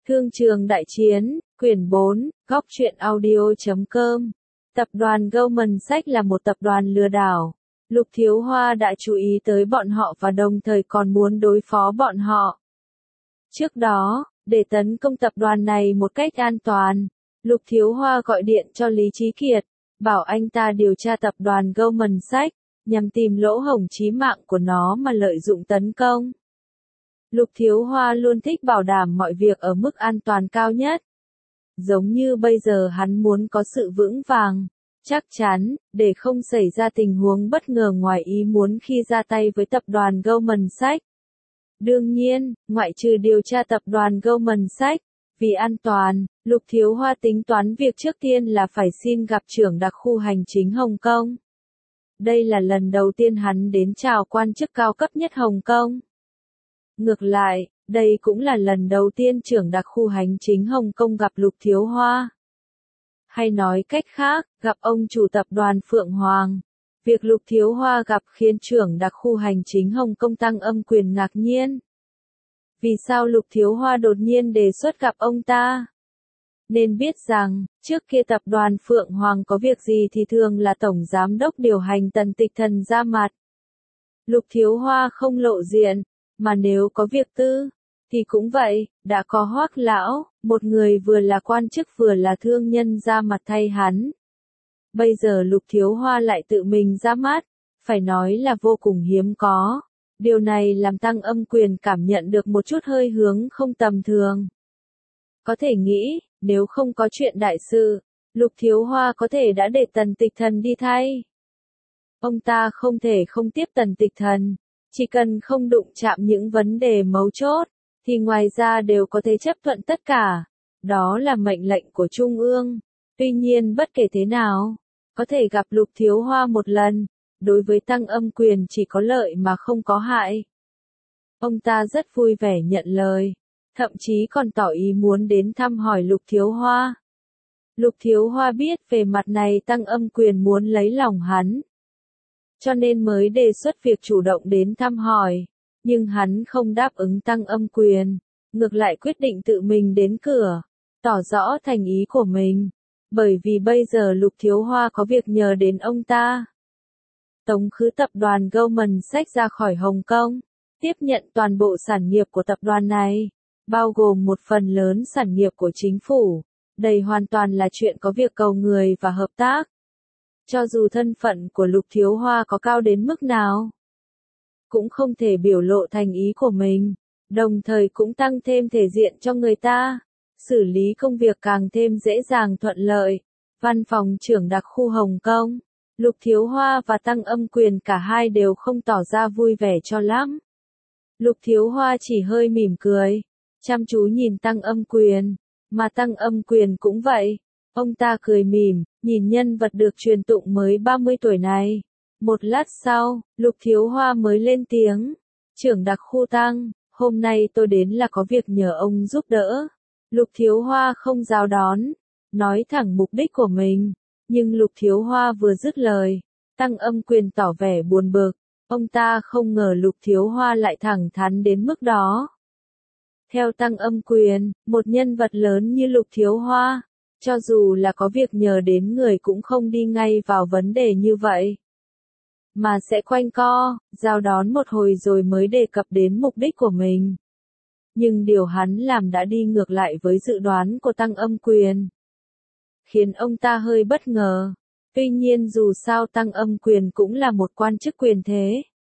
Thương trường đại chiến, quyển 4, góc truyện audio.com. Tập đoàn Goldman Sachs là một tập đoàn lừa đảo. Lục Thiếu Hoa đã chú ý tới bọn họ và đồng thời còn muốn đối phó bọn họ. Trước đó, để tấn công tập đoàn này một cách an toàn, Lục Thiếu Hoa gọi điện cho Lý Chí Kiệt, bảo anh ta điều tra tập đoàn Goldman Sachs, nhằm tìm lỗ hổng chí mạng của nó mà lợi dụng tấn công. Lục Thiếu Hoa luôn thích bảo đảm mọi việc ở mức an toàn cao nhất. Giống như bây giờ hắn muốn có sự vững vàng, chắc chắn, để không xảy ra tình huống bất ngờ ngoài ý muốn khi ra tay với tập đoàn Goldman Sachs. Đương nhiên, ngoại trừ điều tra tập đoàn Goldman Sachs, vì an toàn, Lục Thiếu Hoa tính toán việc trước tiên là phải xin gặp trưởng đặc khu hành chính Hồng Kông. Đây là lần đầu tiên hắn đến chào quan chức cao cấp nhất Hồng Kông. Ngược lại, đây cũng là lần đầu tiên trưởng đặc khu hành chính Hồng Kông gặp Lục Thiếu Hoa. Hay nói cách khác, gặp ông chủ tập đoàn Phượng Hoàng. Việc Lục Thiếu Hoa gặp khiến trưởng đặc khu hành chính Hồng Kông Tăng Âm Quyền ngạc nhiên. Vì sao Lục Thiếu Hoa đột nhiên đề xuất gặp ông ta? Nên biết rằng, trước kia tập đoàn Phượng Hoàng có việc gì thì thường là tổng giám đốc điều hành Tần Tịch Thần ra mặt. Lục Thiếu Hoa không lộ diện, mà nếu có việc tư, thì cũng vậy, đã có Hoắc lão, một người vừa là quan chức vừa là thương nhân ra mặt thay hắn. Bây giờ Lục Thiếu Hoa lại tự mình ra mắt, phải nói là vô cùng hiếm có. Điều này làm Tăng Âm Quyền cảm nhận được một chút hơi hướng không tầm thường. Có thể nghĩ, nếu không có chuyện đại sự, Lục Thiếu Hoa có thể đã để Tần Tịch Thần đi thay. Ông ta không thể không tiếp Tần Tịch Thần, chỉ cần không đụng chạm những vấn đề mấu chốt, thì ngoài ra đều có thể chấp thuận tất cả. Đó là mệnh lệnh của Trung ương. Tuy nhiên bất kể thế nào, có thể gặp Lục Thiếu Hoa một lần, đối với Tăng Âm Quyền chỉ có lợi mà không có hại. Ông ta rất vui vẻ nhận lời, thậm chí còn tỏ ý muốn đến thăm hỏi Lục Thiếu Hoa. Lục Thiếu Hoa biết về mặt này Tăng Âm Quyền muốn lấy lòng hắn, cho nên mới đề xuất việc chủ động đến thăm hỏi, nhưng hắn không đáp ứng Tăng Âm Quyền, ngược lại quyết định tự mình đến cửa, tỏ rõ thành ý của mình, bởi vì bây giờ Lục Thiếu Hoa có việc nhờ đến ông ta. Tống khứ tập đoàn Goldman Sachs ra khỏi Hồng Kông, tiếp nhận toàn bộ sản nghiệp của tập đoàn này, bao gồm một phần lớn sản nghiệp của chính phủ, đây hoàn toàn là chuyện có việc cầu người và hợp tác. Cho dù thân phận của Lục Thiếu Hoa có cao đến mức nào, cũng không thể biểu lộ thành ý của mình, đồng thời cũng tăng thêm thể diện cho người ta, xử lý công việc càng thêm dễ dàng thuận lợi. Văn phòng trưởng đặc khu Hồng Kông, Lục Thiếu Hoa và Tăng Âm Quyền cả hai đều không tỏ ra vui vẻ cho lắm. Lục Thiếu Hoa chỉ hơi mỉm cười, chăm chú nhìn Tăng Âm Quyền, mà Tăng Âm Quyền cũng vậy. Ông ta cười mỉm, nhìn nhân vật được truyền tụng mới 30 tuổi này. Một lát sau, Lục Thiếu Hoa mới lên tiếng. Trưởng đặc khu Tăng, hôm nay tôi đến là có việc nhờ ông giúp đỡ. Lục Thiếu Hoa không rào đón, nói thẳng mục đích của mình. Nhưng Lục Thiếu Hoa vừa dứt lời, Tăng Âm Quyền tỏ vẻ buồn bực. Ông ta không ngờ Lục Thiếu Hoa lại thẳng thắn đến mức đó. Theo Tăng Âm Quyền, một nhân vật lớn như Lục Thiếu Hoa, cho dù là có việc nhờ đến người cũng không đi ngay vào vấn đề như vậy, mà sẽ quanh co, giao đón một hồi rồi mới đề cập đến mục đích của mình. Nhưng điều hắn làm đã đi ngược lại với dự đoán của Tăng Âm Quyền, khiến ông ta hơi bất ngờ. Tuy nhiên dù sao Tăng Âm Quyền cũng là một quan chức quyền thế.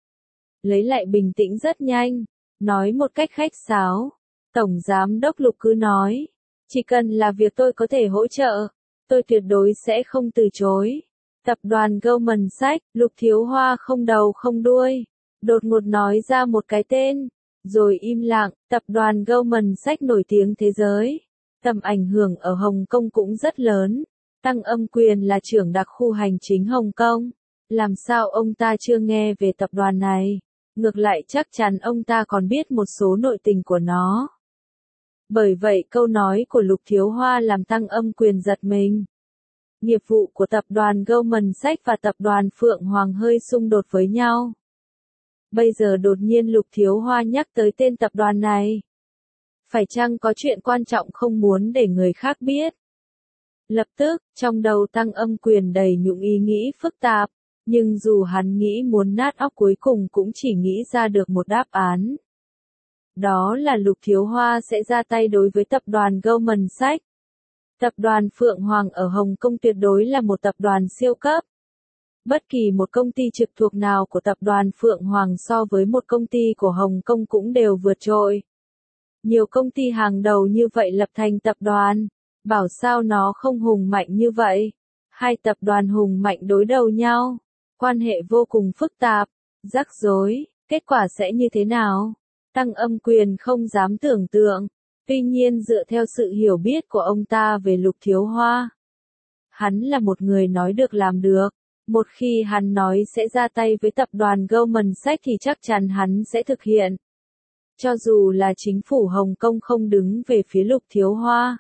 Lấy lại bình tĩnh rất nhanh, nói một cách khách sáo. Tổng giám đốc Lục cứ nói, chỉ cần là việc tôi có thể hỗ trợ, tôi tuyệt đối sẽ không từ chối. Tập đoàn Goldman Sachs, Lục Thiếu Hoa không đầu không đuôi, đột ngột nói ra một cái tên, rồi im lặng. Tập đoàn Goldman Sachs nổi tiếng thế giới, tầm ảnh hưởng ở Hồng Kông cũng rất lớn. Tăng Âm Quyền là trưởng đặc khu hành chính Hồng Kông, làm sao ông ta chưa nghe về tập đoàn này? Ngược lại chắc chắn ông ta còn biết một số nội tình của nó. Bởi vậy câu nói của Lục Thiếu Hoa làm Tăng Âm Quyền giật mình. Nghiệp vụ của tập đoàn Goldman Sachs và tập đoàn Phượng Hoàng hơi xung đột với nhau. Bây giờ đột nhiên Lục Thiếu Hoa nhắc tới tên tập đoàn này. Phải chăng có chuyện quan trọng không muốn để người khác biết? Lập tức, trong đầu Tăng Âm Quyền đầy những ý nghĩ phức tạp, nhưng dù hắn nghĩ muốn nát óc cuối cùng cũng chỉ nghĩ ra được một đáp án. Đó là Lục Thiếu Hoa sẽ ra tay đối với tập đoàn Goldman Sachs. Tập đoàn Phượng Hoàng ở Hồng Kông tuyệt đối là một tập đoàn siêu cấp. Bất kỳ một công ty trực thuộc nào của tập đoàn Phượng Hoàng so với một công ty của Hồng Kông cũng đều vượt trội. Nhiều công ty hàng đầu như vậy lập thành tập đoàn, bảo sao nó không hùng mạnh như vậy. Hai tập đoàn hùng mạnh đối đầu nhau, quan hệ vô cùng phức tạp, rắc rối, kết quả sẽ như thế nào? Tăng Âm Quyền không dám tưởng tượng, tuy nhiên dựa theo sự hiểu biết của ông ta về Lục Thiếu Hoa, hắn là một người nói được làm được. Một khi hắn nói sẽ ra tay với tập đoàn Goldman Sachs thì chắc chắn hắn sẽ thực hiện. Cho dù là chính phủ Hồng Kông không đứng về phía Lục Thiếu Hoa,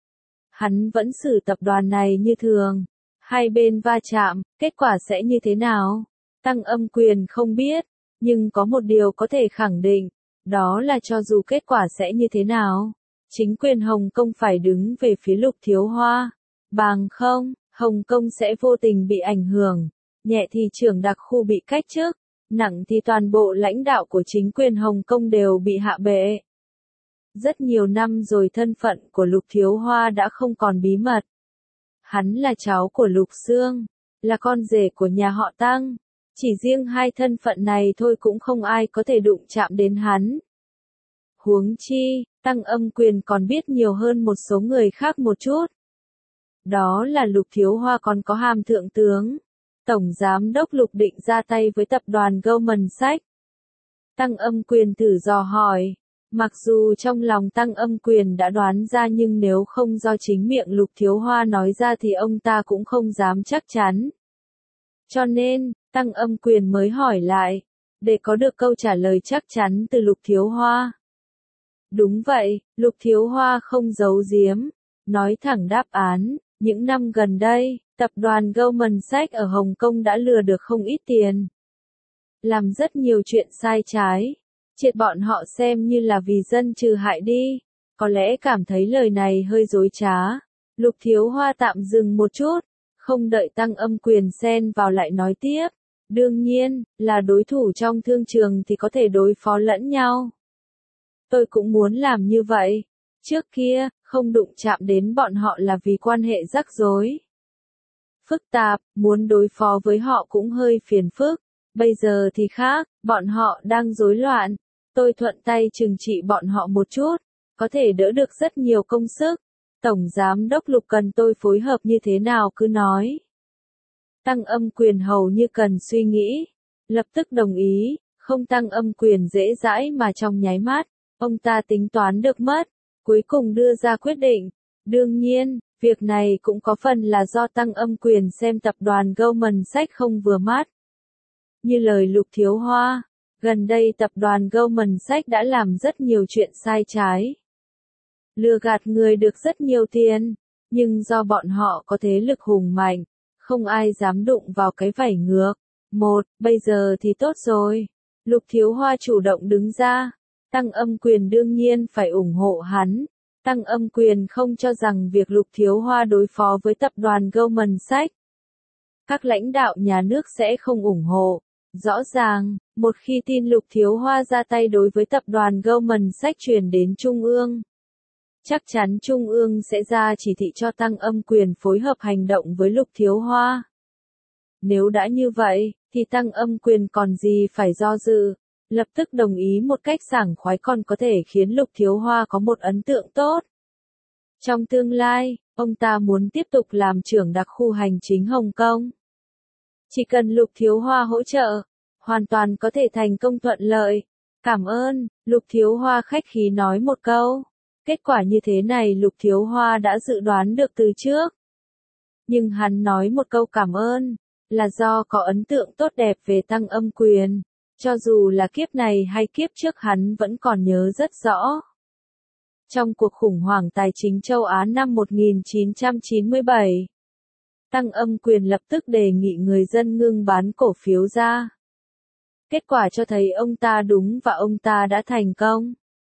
hắn vẫn xử tập đoàn này như thường. Hai bên va chạm, kết quả sẽ như thế nào? Tăng Âm Quyền không biết, nhưng có một điều có thể khẳng định, đó là cho dù kết quả sẽ như thế nào, chính quyền Hồng Kông phải đứng về phía Lục Thiếu Hoa. Bằng không, Hồng Kông sẽ vô tình bị ảnh hưởng, nhẹ thì trưởng đặc khu bị cách chức, nặng thì toàn bộ lãnh đạo của chính quyền Hồng Kông đều bị hạ bệ. Rất nhiều năm rồi thân phận của Lục Thiếu Hoa đã không còn bí mật. Hắn là cháu của Lục Xương, là con rể của nhà họ Tăng. Chỉ riêng hai thân phận này thôi cũng không ai có thể đụng chạm đến hắn. Huống chi, Tăng Âm Quyền còn biết nhiều hơn một số người khác một chút. Đó là Lục Thiếu Hoa còn có hàm thượng tướng. Tổng giám đốc Lục định ra tay với tập đoàn Goldman Sachs. Tăng Âm Quyền thử dò hỏi. Mặc dù trong lòng Tăng Âm Quyền đã đoán ra nhưng nếu không do chính miệng Lục Thiếu Hoa nói ra thì ông ta cũng không dám chắc chắn. Cho nên, Tăng Âm Quyền mới hỏi lại, để có được câu trả lời chắc chắn từ Lục Thiếu Hoa. Đúng vậy, Lục Thiếu Hoa không giấu giếm, nói thẳng đáp án. Những năm gần đây, tập đoàn Goldman Sachs ở Hồng Kông đã lừa được không ít tiền. Làm rất nhiều chuyện sai trái. Triệt bọn họ xem như là vì dân trừ hại đi. Có lẽ cảm thấy lời này hơi dối trá. Lục Thiếu Hoa tạm dừng một chút. Không đợi Tăng Âm Quyền xen vào lại nói tiếp. Đương nhiên, là đối thủ trong thương trường thì có thể đối phó lẫn nhau. Tôi cũng muốn làm như vậy. Trước kia, không đụng chạm đến bọn họ là vì quan hệ rắc rối. Phức tạp, muốn đối phó với họ cũng hơi phiền phức. Bây giờ thì khác, bọn họ đang rối loạn. Tôi thuận tay trừng trị bọn họ một chút, có thể đỡ được rất nhiều công sức. Tổng giám đốc Lục cần tôi phối hợp như thế nào cứ nói. Tăng Âm Quyền hầu như cần suy nghĩ, lập tức đồng ý, không Tăng Âm Quyền dễ dãi mà trong nháy mắt, ông ta tính toán được mất, cuối cùng đưa ra quyết định. Đương nhiên, việc này cũng có phần là do Tăng Âm Quyền xem tập đoàn Goldman Sachs không vừa mắt. Như lời Lục Thiếu Hoa, gần đây tập đoàn Goldman Sachs đã làm rất nhiều chuyện sai trái. Lừa gạt người được rất nhiều tiền, nhưng do bọn họ có thế lực hùng mạnh, không ai dám đụng vào cái vảy ngược. Bây giờ thì tốt rồi. Lục Thiếu Hoa chủ động đứng ra. Tăng Âm Quyền đương nhiên phải ủng hộ hắn. Tăng Âm Quyền không cho rằng việc Lục Thiếu Hoa đối phó với tập đoàn Goldman Sachs, các lãnh đạo nhà nước sẽ không ủng hộ. Rõ ràng, một khi tin Lục Thiếu Hoa ra tay đối với tập đoàn Goldman Sachs truyền đến Trung ương, chắc chắn Trung ương sẽ ra chỉ thị cho Tăng Âm Quyền phối hợp hành động với Lục Thiếu Hoa. Nếu đã như vậy, thì Tăng Âm Quyền còn gì phải do dự, lập tức đồng ý một cách sảng khoái còn có thể khiến Lục Thiếu Hoa có một ấn tượng tốt. Trong tương lai, ông ta muốn tiếp tục làm trưởng đặc khu hành chính Hồng Kông. Chỉ cần Lục Thiếu Hoa hỗ trợ, hoàn toàn có thể thành công thuận lợi. Cảm ơn, Lục Thiếu Hoa khách khí nói một câu. Kết quả như thế này Lục Thiếu Hoa đã dự đoán được từ trước. Nhưng hắn nói một câu cảm ơn, là do có ấn tượng tốt đẹp về Tăng Âm Quyền. Cho dù là kiếp này hay kiếp trước hắn vẫn còn nhớ rất rõ. Trong cuộc khủng hoảng tài chính châu Á năm 1997, Tăng Âm Quyền lập tức đề nghị người dân ngưng bán cổ phiếu ra. Kết quả cho thấy ông ta đúng và ông ta đã thành công.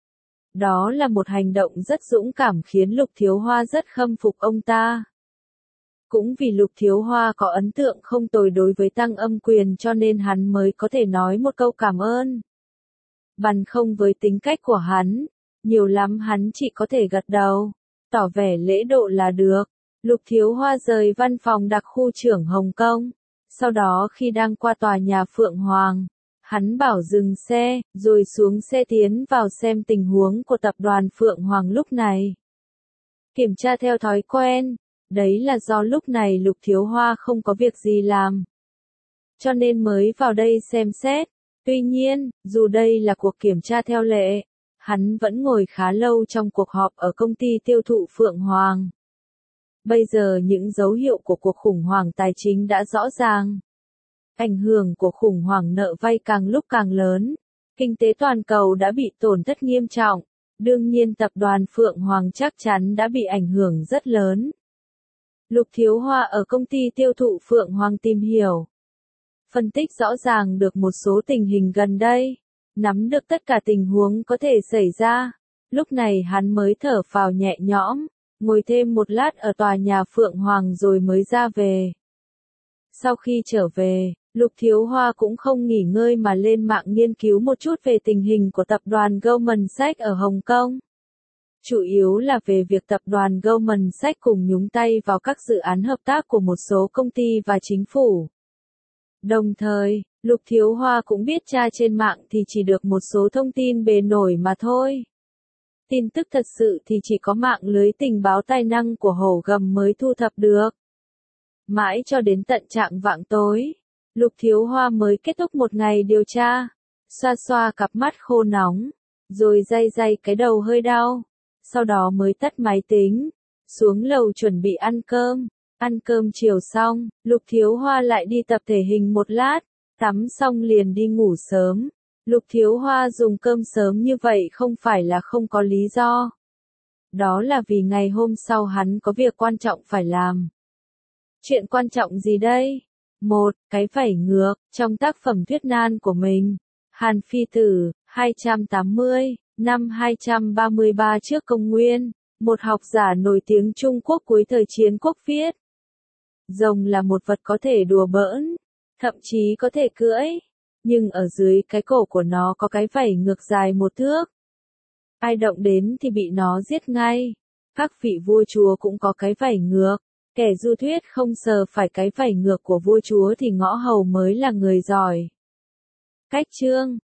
Đó là một hành động rất dũng cảm khiến Lục Thiếu Hoa rất khâm phục ông ta. Cũng vì Lục Thiếu Hoa có ấn tượng không tồi đối với Tăng Âm Quyền cho nên hắn mới có thể nói một câu cảm ơn. Bằng không với tính cách của hắn, nhiều lắm hắn chỉ có thể gật đầu, tỏ vẻ lễ độ là được. Lục Thiếu Hoa rời văn phòng đặc khu trưởng Hồng Kông. Sau đó khi đang qua tòa nhà Phượng Hoàng, hắn bảo dừng xe, rồi xuống xe tiến vào xem tình huống của tập đoàn Phượng Hoàng lúc này. Kiểm tra theo thói quen, đấy là do lúc này Lục Thiếu Hoa không có việc gì làm. Cho nên mới vào đây xem xét. Tuy nhiên, dù đây là cuộc kiểm tra theo lệ, hắn vẫn ngồi khá lâu trong cuộc họp ở công ty tiêu thụ Phượng Hoàng. Bây giờ những dấu hiệu của cuộc khủng hoảng tài chính đã rõ ràng. Ảnh hưởng của khủng hoảng nợ vay càng lúc càng lớn. Kinh tế toàn cầu đã bị tổn thất nghiêm trọng. Đương nhiên tập đoàn Phượng Hoàng chắc chắn đã bị ảnh hưởng rất lớn. Lục Thiếu Hoa ở công ty tiêu thụ Phượng Hoàng tìm hiểu. Phân tích rõ ràng được một số tình hình gần đây. Nắm được tất cả tình huống có thể xảy ra. Lúc này hắn mới thở phào nhẹ nhõm. Ngồi thêm một lát ở tòa nhà Phượng Hoàng rồi mới ra về. Sau khi trở về, Lục Thiếu Hoa cũng không nghỉ ngơi mà lên mạng nghiên cứu một chút về tình hình của tập đoàn Goldman Sachs ở Hồng Kông. Chủ yếu là về việc tập đoàn Goldman Sachs cùng nhúng tay vào các dự án hợp tác của một số công ty và chính phủ. Đồng thời, Lục Thiếu Hoa cũng biết tra trên mạng thì chỉ được một số thông tin bề nổi mà thôi. Tin tức thật sự thì chỉ có mạng lưới tình báo tài năng của Hổ Gầm mới thu thập được. Mãi cho đến tận chạng vạng tối, Lục Thiếu Hoa mới kết thúc một ngày điều tra, xoa xoa cặp mắt khô nóng, rồi day day cái đầu hơi đau, sau đó mới tắt máy tính, xuống lầu chuẩn bị ăn cơm. Ăn cơm chiều xong, Lục Thiếu Hoa lại đi tập thể hình một lát, tắm xong liền đi ngủ sớm. Lục Thiếu Hoa dùng cơm sớm như vậy không phải là không có lý do. Đó là vì ngày hôm sau hắn có việc quan trọng phải làm. Chuyện quan trọng gì đây? Một, cái vảy ngược, trong tác phẩm thuyết nan của mình. Hàn Phi Tử, 280, năm 233 trước công nguyên. Một học giả nổi tiếng Trung Quốc cuối thời chiến quốc viết. Rồng là một vật có thể đùa bỡn, thậm chí có thể cưỡi. Nhưng ở dưới cái cổ của nó có cái vảy ngược dài 1 thước. Ai động đến thì bị nó giết ngay. Các vị vua chúa cũng có cái vảy ngược. Kẻ du thuyết không sờ phải cái vảy ngược của vua chúa thì ngõ hầu mới là người giỏi. Cách chương